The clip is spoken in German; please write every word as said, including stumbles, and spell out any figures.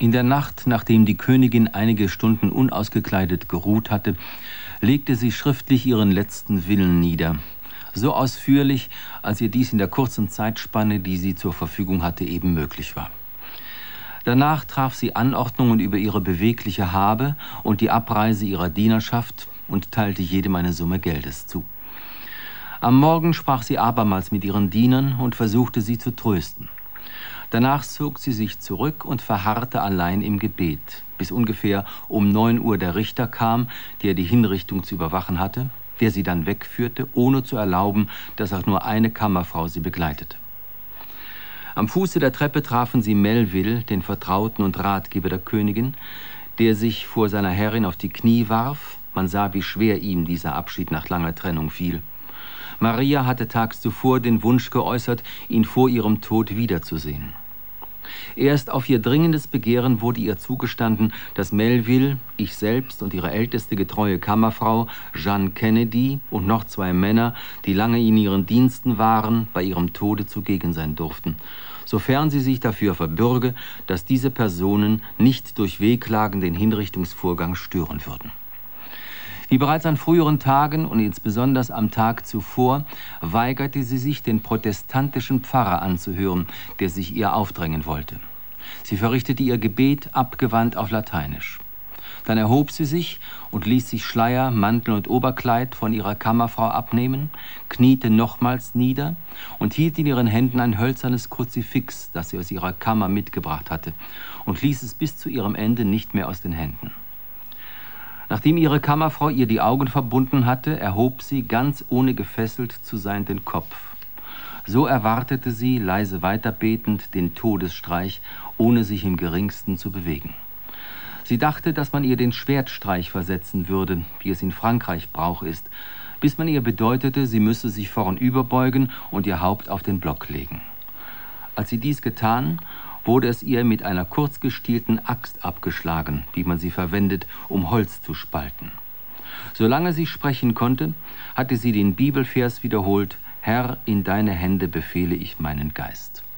In der Nacht, nachdem die Königin einige Stunden unausgekleidet geruht hatte, legte sie schriftlich ihren letzten Willen nieder. So ausführlich, als ihr dies in der kurzen Zeitspanne, die sie zur Verfügung hatte, eben möglich war. Danach traf sie Anordnungen über ihre bewegliche Habe und die Abreise ihrer Dienerschaft und teilte jedem eine Summe Geldes zu. Am Morgen sprach sie abermals mit ihren Dienern und versuchte sie zu trösten. Danach zog sie sich zurück und verharrte allein im Gebet, bis ungefähr um neun Uhr der Richter kam, der die Hinrichtung zu überwachen hatte, der sie dann wegführte, ohne zu erlauben, dass auch nur eine Kammerfrau sie begleitete. Am Fuße der Treppe trafen sie Melville, den Vertrauten und Ratgeber der Königin, der sich vor seiner Herrin auf die Knie warf. Man sah, wie schwer ihm dieser Abschied nach langer Trennung fiel. Maria hatte tags zuvor den Wunsch geäußert, ihn vor ihrem Tod wiederzusehen. Erst auf ihr dringendes Begehren wurde ihr zugestanden, dass Melville, ich selbst und ihre älteste getreue Kammerfrau, Jeanne Kennedy, und noch zwei Männer, die lange in ihren Diensten waren, bei ihrem Tode zugegen sein durften, sofern sie sich dafür verbürge, dass diese Personen nicht durch Wehklagen den Hinrichtungsvorgang stören würden. Wie bereits an früheren Tagen und insbesondere am Tag zuvor, weigerte sie sich, den protestantischen Pfarrer anzuhören, der sich ihr aufdrängen wollte. Sie verrichtete ihr Gebet abgewandt auf Lateinisch. Dann erhob sie sich und ließ sich Schleier, Mantel und Oberkleid von ihrer Kammerfrau abnehmen, kniete nochmals nieder und hielt in ihren Händen ein hölzernes Kruzifix, das sie aus ihrer Kammer mitgebracht hatte, und ließ es bis zu ihrem Ende nicht mehr aus den Händen. Nachdem ihre Kammerfrau ihr die Augen verbunden hatte, erhob sie, ganz ohne gefesselt zu sein, den Kopf. So erwartete sie, leise weiterbetend, den Todesstreich, ohne sich im geringsten zu bewegen. Sie dachte, dass man ihr den Schwertstreich versetzen würde, wie es in Frankreich Brauch ist, bis man ihr bedeutete, sie müsse sich vornüberbeugen und ihr Haupt auf den Block legen. Als sie dies getan, wurde es ihr mit einer kurzgestielten Axt abgeschlagen, wie man sie verwendet, um Holz zu spalten. Solange sie sprechen konnte, hatte sie den Bibelvers wiederholt: Herr, in deine Hände befehle ich meinen Geist.